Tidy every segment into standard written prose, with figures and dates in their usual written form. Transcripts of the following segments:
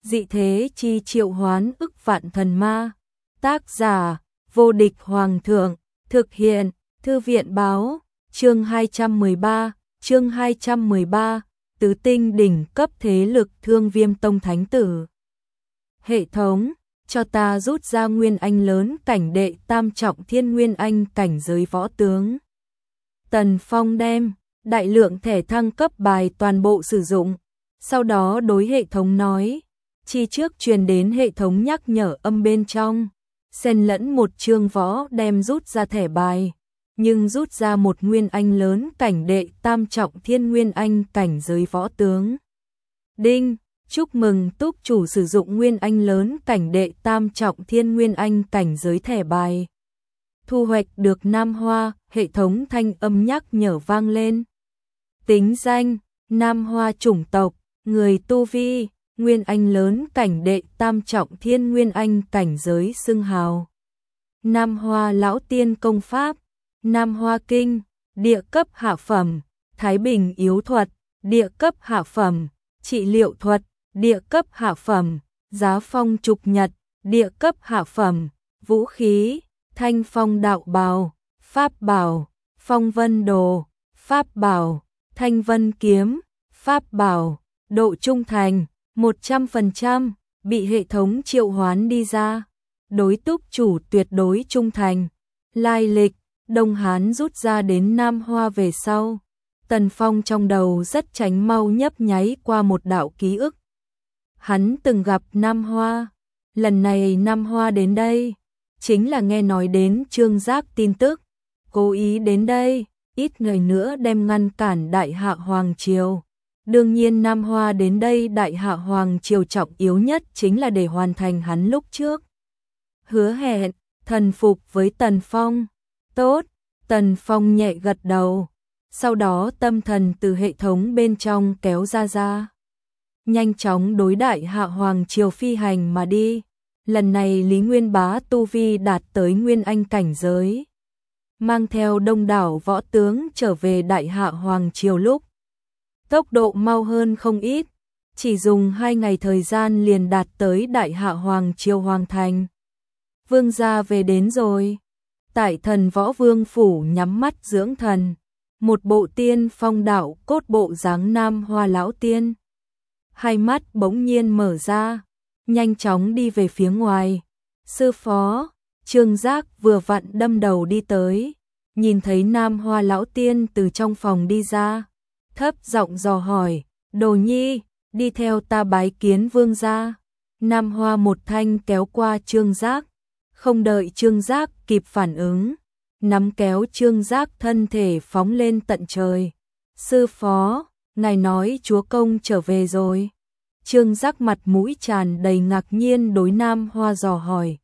dị thế chi triệu hoán ức vạn thần ma. Tác giả, vô địch hoàng thượng, thực hiện, thư viện báo, chương 213, tứ tinh đỉnh cấp thế lực Thương Viêm Tông Thánh Tử. Hệ thống, cho ta rút ra Nguyên Anh lớn cảnh đệ tam trọng Thiên Nguyên Anh cảnh giới võ tướng. Tần Phong đem đại lượng thẻ thăng cấp bài toàn bộ sử dụng, sau đó đối hệ thống nói, chi trước truyền đến hệ thống nhắc nhở âm bên trong, xen lẫn một chương võ đem rút ra thẻ bài, nhưng rút ra một Nguyên Anh lớn cảnh đệ tam trọng Thiên Nguyên Anh cảnh giới võ tướng. Đinh, chúc mừng túc chủ sử dụng Nguyên Anh lớn cảnh đệ tam trọng Thiên Nguyên Anh cảnh giới thẻ bài. Thu hoạch được Nam Hoa, hệ thống thanh âm nhắc nhở vang lên. Tính danh, Nam Hoa chủng tộc, người tu vi, Nguyên Anh lớn cảnh đệ tam trọng Thiên Nguyên Anh cảnh giới xưng hào. Nam Hoa lão tiên công pháp, Nam Hoa kinh, địa cấp hạ phẩm, Thái Bình yếu thuật, địa cấp hạ phẩm, trị liệu thuật, địa cấp hạ phẩm, Giá Phong trục nhật, địa cấp hạ phẩm, vũ khí, Thanh Phong đạo bào, pháp bảo, Phong Vân đồ, pháp bảo, Thanh Vân kiếm, pháp bảo, độ trung thành 100%, bị hệ thống triệu hoán đi ra. Đối túc chủ tuyệt đối trung thành. Lai lịch, Đông Hán rút ra đến Nam Hoa về sau. Tần Phong trong đầu rất tránh mau nhấp nháy qua một đạo ký ức. Hắn từng gặp Nam Hoa. Lần này Nam Hoa đến đây, chính là nghe nói đến Trương Giác tin tức. Cố ý đến đây, ít người nữa đem ngăn cản Đại Hạ Hoàng Triều. Đương nhiên Nam Hoa đến đây Đại Hạ Hoàng Triều trọng yếu nhất chính là để hoàn thành hắn lúc trước hứa hẹn, thần phục với Tần Phong. Tốt, Tần Phong nhẹ gật đầu, sau đó tâm thần từ hệ thống bên trong kéo ra. Nhanh chóng đối Đại Hạ Hoàng Triều phi hành mà đi. Lần này Lý Nguyên Bá tu vi đạt tới Nguyên Anh cảnh giới, mang theo đông đảo võ tướng trở về Đại Hạ Hoàng Triều lúc. Tốc độ mau hơn không ít, chỉ dùng 2 ngày thời gian liền đạt tới Đại Hạ Hoàng Triều Hoàng Thành. Vương gia về đến rồi. Tại Thần Võ Vương phủ nhắm mắt dưỡng thần, một bộ tiên phong đạo cốt bộ dáng Nam Hoa lão tiên. Hai mắt bỗng nhiên mở ra, nhanh chóng đi về phía ngoài. Sư phó, Trương Giác vừa vặn đâm đầu đi tới, nhìn thấy Nam Hoa lão tiên từ trong phòng đi ra, thấp giọng dò hỏi, Đồ Nhi, đi theo ta bái kiến vương gia. Nam Hoa một thanh kéo qua Trương Giác, không đợi Trương Giác kịp phản ứng, nắm kéo Trương Giác thân thể phóng lên tận trời. Sư phó, ngài nói chúa công trở về rồi. Trương Giác mặt mũi tràn đầy ngạc nhiên đối Nam Hoa dò hỏi.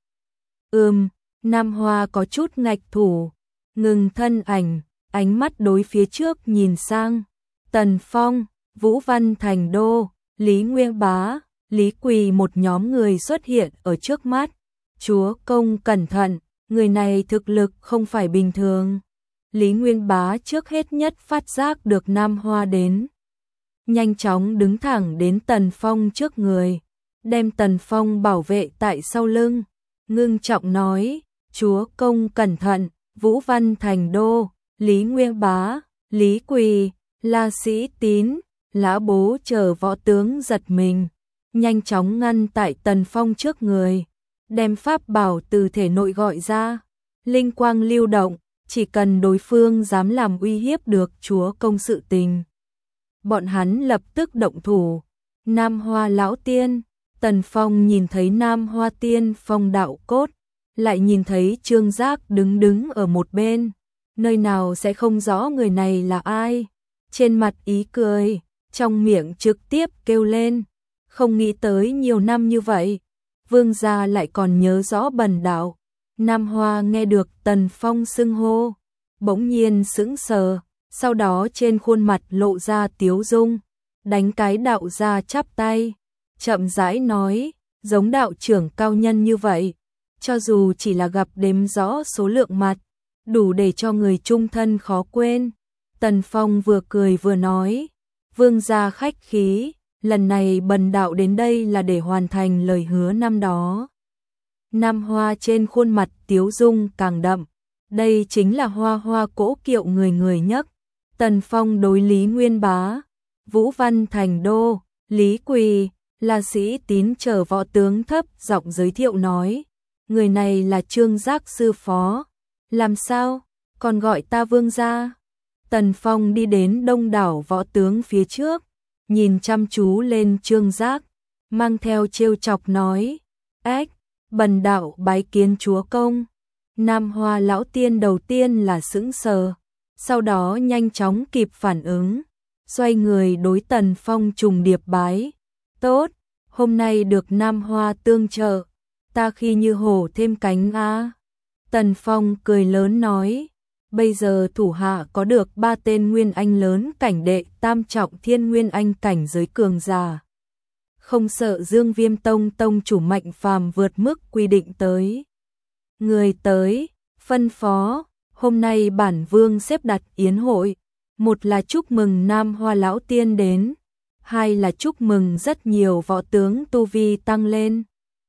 Nam Hoa có chút ngạch thủ, ngừng thân ảnh, ánh mắt đối phía trước nhìn sang. Tần Phong, Vũ Văn Thành Đô, Lý Nguyên Bá, Lý Quỳ một nhóm người xuất hiện ở trước mắt. Chúa công cẩn thận, người này thực lực không phải bình thường. Lý Nguyên Bá trước hết nhất phát giác được Nam Hoa đến, nhanh chóng đứng thẳng đến Tần Phong trước người, đem Tần Phong bảo vệ tại sau lưng, ngưng trọng nói, chúa công cẩn thận. Vũ Văn Thành Đô, Lý Nguyên Bá, Lý Quỳ, La Sĩ Tín, Lã Bố chờ võ tướng giật mình, nhanh chóng ngăn tại Tần Phong trước người, đem pháp bảo từ thể nội gọi ra, linh quang lưu động, chỉ cần đối phương dám làm uy hiếp được chúa công sự tình, bọn hắn lập tức động thủ. Nam Hoa lão tiên, Tần Phong nhìn thấy Nam Hoa tiên phong đạo cốt, lại nhìn thấy Trương Giác đứng ở một bên, nơi nào sẽ không rõ người này là ai. Trên mặt ý cười, trong miệng trực tiếp kêu lên, không nghĩ tới nhiều năm như vậy, vương gia lại còn nhớ rõ bần đạo. Nam Hoa nghe được Tần Phong xưng hô, bỗng nhiên sững sờ, sau đó trên khuôn mặt lộ ra tiếu dung, đánh cái đạo ra chắp tay, chậm rãi nói, giống đạo trưởng cao nhân như vậy, cho dù chỉ là gặp đếm rõ số lượng mặt, đủ để cho người trung thân khó quên. Tần Phong vừa cười vừa nói, vương gia khách khí, lần này bần đạo đến đây là để hoàn thành lời hứa năm đó. Nam Hoa trên khuôn mặt tiếu dung càng đậm, đây chính là Hoa Hoa cỗ kiệu người người nhấc. Tần Phong đối Lý Nguyên Bá, Vũ Văn Thành Đô, Lý Quỳ, là sĩ tín chờ võ tướng thấp giọng giới thiệu nói, người này là Trương Giác sư phó. Làm sao, còn gọi ta vương gia? Tần Phong đi đến đông đảo võ tướng phía trước, nhìn chăm chú lên Trương Giác, mang theo trêu chọc nói, ếch, bần đạo bái kiến chúa công. Nam Hoa lão tiên đầu tiên là sững sờ, sau đó nhanh chóng kịp phản ứng, xoay người đối Tần Phong trùng điệp bái. Tốt, hôm nay được Nam Hoa tương trợ, ta khi như hổ thêm cánh á. Tần Phong cười lớn nói, bây giờ thủ hạ có được 3 tên nguyên anh lớn cảnh đệ tam trọng thiên nguyên anh cảnh giới cường giả. Không sợ Dương Viêm Tông tông chủ Mạnh Phàm vượt mức quy định tới. Người tới, phân phó, hôm nay bản vương xếp đặt yến hội, một là chúc mừng Nam Hoa lão tiên đến, hai là chúc mừng rất nhiều võ tướng tu vi tăng lên,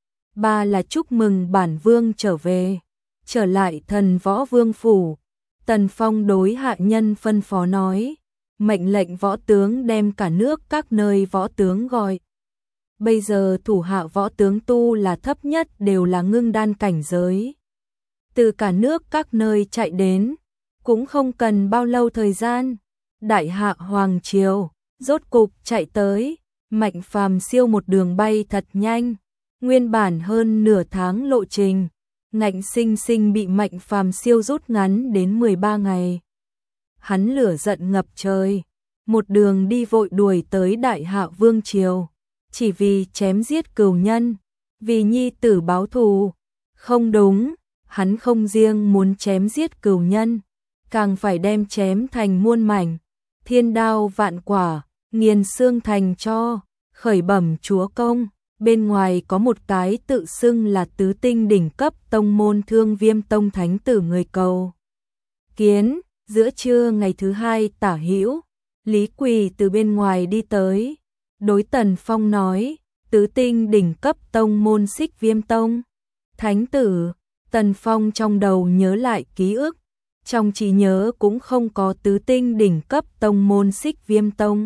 ba là chúc mừng bản vương trở về, trở lại Thần Võ Vương phủ. Tần Phong đối hạ nhân phân phó nói, mệnh lệnh võ tướng đem cả nước các nơi võ tướng gọi. Bây giờ thủ hạ võ tướng tu là thấp nhất đều là ngưng đan cảnh giới. Từ cả nước các nơi chạy đến, cũng không cần bao lâu thời gian. Đại hạ Hoàng Triều, rốt cục chạy tới, Mạnh Phàm siêu một đường bay thật nhanh, nguyên bản hơn nửa tháng lộ trình, ngạnh sinh sinh bị Mạnh Phàm siêu rút ngắn đến 13 ngày. Hắn lửa giận ngập trời, một đường đi vội đuổi tới Đại Hạ Vương Triều, chỉ vì chém giết cừu nhân, vì nhi tử báo thù. Không đúng, hắn không riêng muốn chém giết cừu nhân, càng phải đem chém thành muôn mảnh, thiên đao vạn quả, nghiền xương thành tro. Khởi bẩm chúa công, bên ngoài có một cái tự xưng là tứ tinh đỉnh cấp tông môn Thương Viêm Tông thánh tử người cầu kiến. Giữa trưa ngày thứ hai tả hữu, Lý Quỳ từ bên ngoài đi tới, đối Tần Phong nói, tứ tinh đỉnh cấp tông môn Xích Viêm Tông thánh tử. Tần Phong trong đầu nhớ lại ký ức, trong trí nhớ cũng không có tứ tinh đỉnh cấp tông môn Xích Viêm Tông,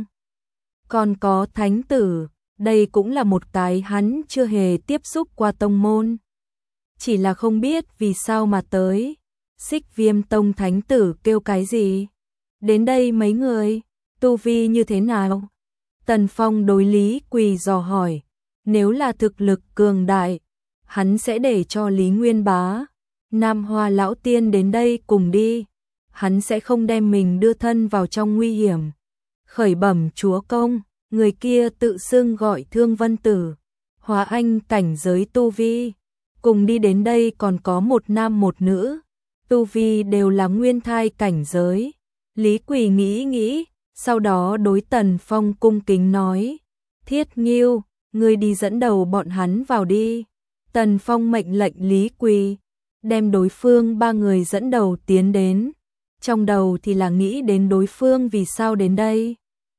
còn có thánh tử. Đây cũng là một cái hắn chưa hề tiếp xúc qua tông môn, chỉ là không biết vì sao mà tới. Xích Viêm Tông thánh tử kêu cái gì? Đến đây mấy người, tu vi như thế nào? Tần Phong đối Lý Quỳ dò hỏi, nếu là thực lực cường đại, hắn sẽ để cho Lý Nguyên Bá, Nam Hoa lão tiên đến đây cùng đi, hắn sẽ không đem mình đưa thân vào trong nguy hiểm. Khởi bẩm chúa công, người kia tự xưng gọi Thương Vân Tử, hóa anh cảnh giới tu vi, cùng đi đến đây còn có một nam một nữ, tu vi đều là nguyên thai cảnh giới. Lý Quỳ nghĩ nghĩ, sau đó đối Tần Phong cung kính nói, Thiết Nghiêu, ngươi đi dẫn đầu bọn hắn vào đi. Tần Phong mệnh lệnh Lý Quỳ, đem đối phương 3 người dẫn đầu tiến đến, trong đầu thì là nghĩ đến đối phương vì sao đến đây.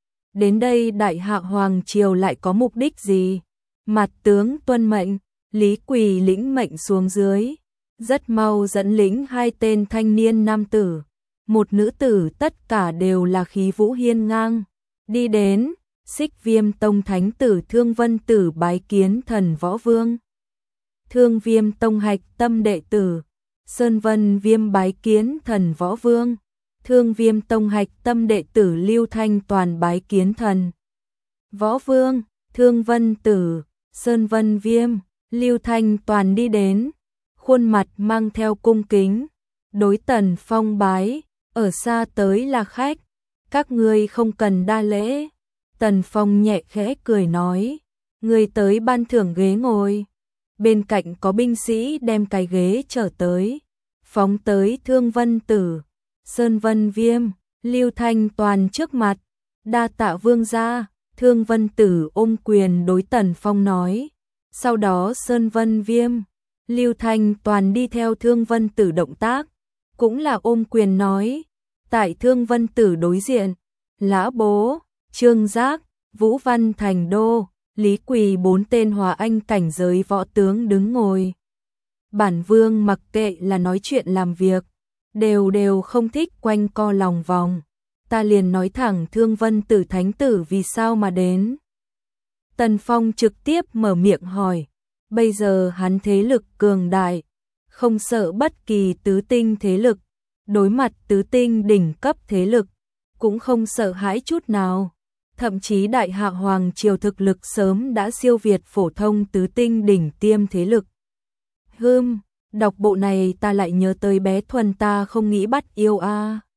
Đến đây Đại Hạ Hoàng Triều lại có mục đích gì? Mặt tướng tuân mệnh, Lý Quỳ lĩnh mệnh xuống dưới, rất mau dẫn lĩnh 2 tên thanh niên nam tử, một nữ tử, tất cả đều là khí vũ hiên ngang, đi đến. Xích Viêm Tông thánh tử Thương Vân Tử bái kiến Thần Võ Vương. Thương Viêm Tông hạch tâm đệ tử Sơn Vân Viêm bái kiến Thần Võ Vương. Thương Viêm Tông hạch tâm đệ tử Lưu Thanh Toàn bái kiến Thần Võ Vương. Thương Vân Tử, Sơn Vân Viêm, Lưu Thanh Toàn đi đến, khuôn mặt mang theo cung kính, đối Tần Phong bái, ở xa tới là khách, các ngươi không cần đa lễ. Tần Phong nhẹ khẽ cười nói, người tới ban thưởng ghế ngồi. Bên cạnh có binh sĩ đem cái ghế trở tới, phóng tới Thương Vân Tử, Sơn Vân Viêm, Lưu Thanh Toàn trước mặt. Đa tạ vương gia. Thương Vân Tử ôm quyền đối Tần Phong nói. Sau đó Sơn Vân Viêm, Lưu Thanh Toàn đi theo Thương Vân Tử động tác, cũng là ôm quyền nói. Tại Thương Vân Tử đối diện, Lã Bố, Trương Giác, Vũ Văn thành đô, Lý Quỳ 4 tên hòa anh cảnh giới võ tướng đứng ngồi. Bản vương mặc kệ là nói chuyện làm việc, đều không thích quanh co lòng vòng. Ta liền nói thẳng Thương Vân Tử thánh tử vì sao mà đến. Tần Phong trực tiếp mở miệng hỏi, bây giờ hắn thế lực cường đại, không sợ bất kỳ tứ tinh thế lực, đối mặt tứ tinh đỉnh cấp thế lực, cũng không sợ hãi chút nào. Thậm chí đại hạ hoàng triều thực lực sớm đã siêu việt phổ thông tứ tinh đỉnh tiêm thế lực. Đọc bộ này ta lại nhớ tới bé Thuần ta không nghĩ bắt yêu a.